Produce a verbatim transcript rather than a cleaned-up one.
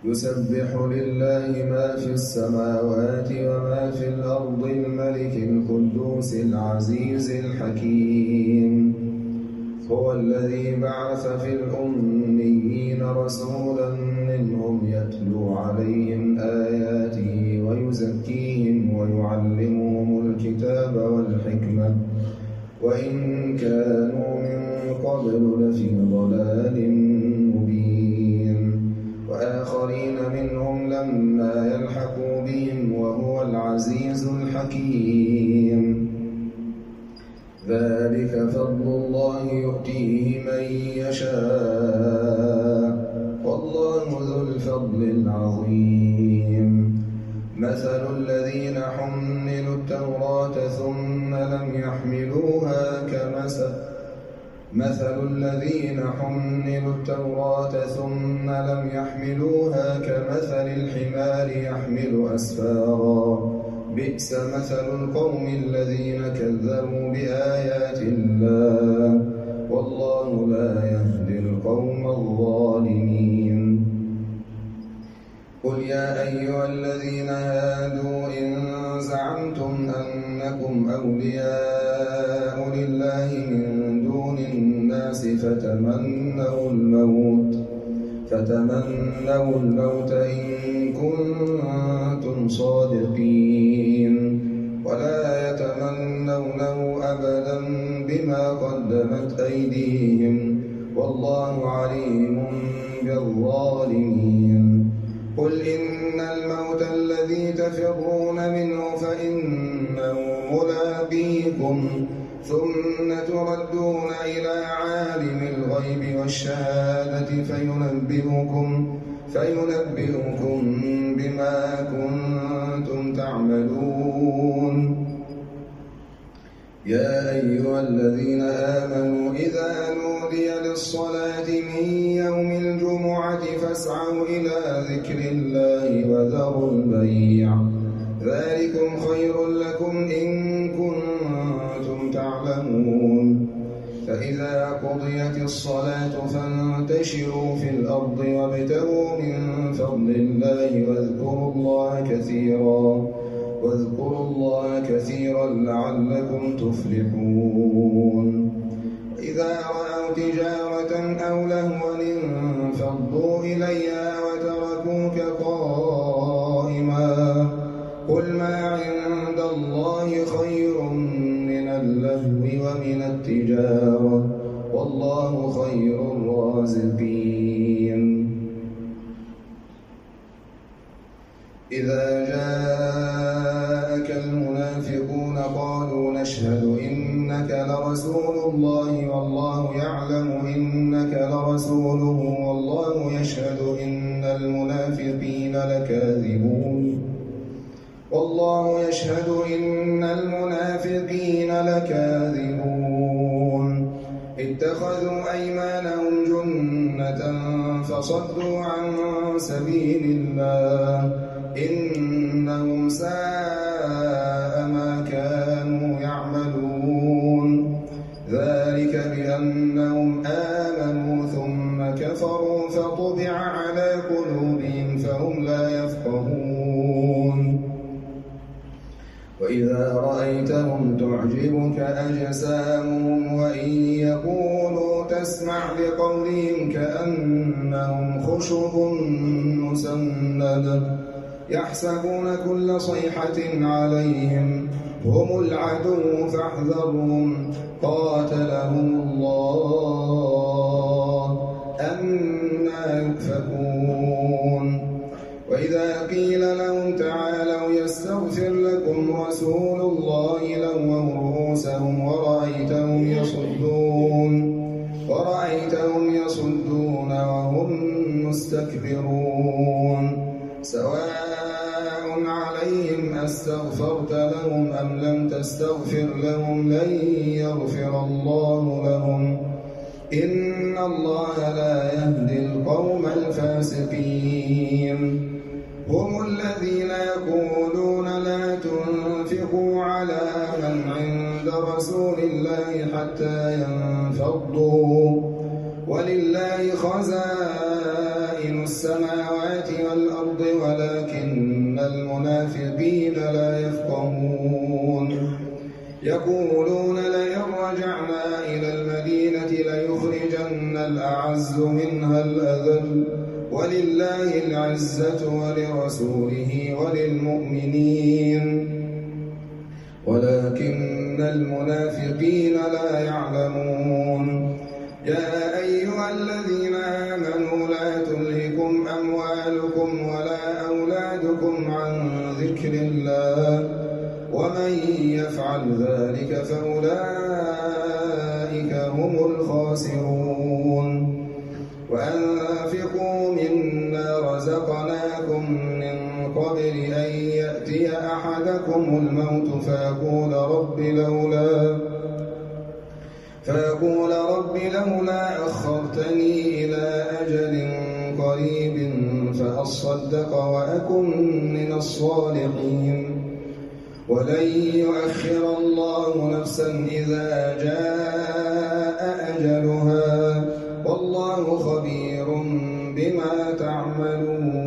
يسبح لله ما في السماوات وما في الأرض الملك القدوس العزيز الحكيم. هو الذي بعث في الأميين رسولا منهم يتلو عليهم آياته ويزكيهم ويعلمهم الكتاب والحكمة وإن كانوا من قبل لفي ضلال مبين، وآخرين منهم لما يلحقوا بهم وهو العزيز الحكيم. ذلك فضل الله يؤتيه من يشاء والله ذو الفضل العظيم. مثل الذين حملوا التوراة ثم لم يحملوها كمثل مثل الذين حملوا التوراة ثم لم يحملوها كمثل الحمار يحمل أسفارا، بئس مثل القوم الذين كذبوا بآيات الله والله لا يهدي القوم الظالمين. قل يا أيها الذين هادوا إن زعمتم أنكم أولياء لله من دون الناس فتمنوا الموت فتمنوا الموت إن كنتم صادقين ولا يتمنونه أبدا بما قدمت أيديهم والله عليم بالظالمين. قل إن الموت الذي تفرون منه فإنه ملاقيكم ثم تردون إلى عالم الغيب والشهادة فينبئكم فينبئكم بما كنتم تعملون. يا أيها الذين آمنوا إذا نودي للصلاة من يوم الجمعة فاسعوا إلى ذكر الله وذروا البيع ذلكم خير لكم إن كنتم تعلمون. فإذا قضيت الصلاة فانتشروا في الأرض وابتغوا من فضل الله واذكروا الله كثيرا واذكروا الله كثيرا لعلكم تفلحون. إذا رأوا تجارة أو لهوا انفضوا إليها وتركوك قائما قل ما عند الله خير من اللهو ومن التجارة والله خير الرازقين. إذا جاءك المنافقون قالوا نشهد إنك لرسول الله والله يعلم إنك لرسوله والله يشهد إن المنافقين لكاذبون والله يشهد إن المنافقين لكاذبون. اتخذوا أيمانهم جنة فصدوا عن سبيل الله إنهم ساء ما كانوا يعملون. ذلك بأنهم آمنوا ثم كفروا فطبع على قلوبهم فهم لا يفقهون. وإذا رأيتهم تعجبك أجسامهم وإن يقولوا تسمع لقولهم كأنهم خشب مسندة يحسبون كل صيحة عليهم هم العدو فاحذرهم قاتلهم الله أنى يؤفكون. وإذا قيل لهم تعالوا يستغفر لكم رسول الله لووا رؤوسهم ورأيتهم يصدون ورأيتهم يصدون وهم مستكبرون. سواء عليهم أستغفرت لهم أم لم تستغفر لهم لن يغفر الله لهم إن الله لا يهدي القوم الفاسقين. هم الذين يقولون لا تنفقوا على من عند رسول الله حتى ينفضوا ولله خزائن السماوات السماوات والأرض ولكن المنافقين لا يفقهون يقولون لئن رجعنا إلى المدينة ليخرجن الأعز منها الأذل ولله العزة ولرسوله وللمؤمنين ولكن المنافقين لا يعلمون يا أيها الذين آمنوا لا تلهكم أموالكم ولا أولادكم عن ذكر الله ومن يفعل ذلك فأولئك هم الخاسرون وأنفقوا مما رزقناكم من قبل أن يأتي أحدكم الموت فيقول رب لولا فيقول رب لولا أخرتني إلى أجل قريب فأصدق وأكن من الصالحين ولن يؤخر الله نفسا إذا جاء أجلها والله خبير بما تعملون.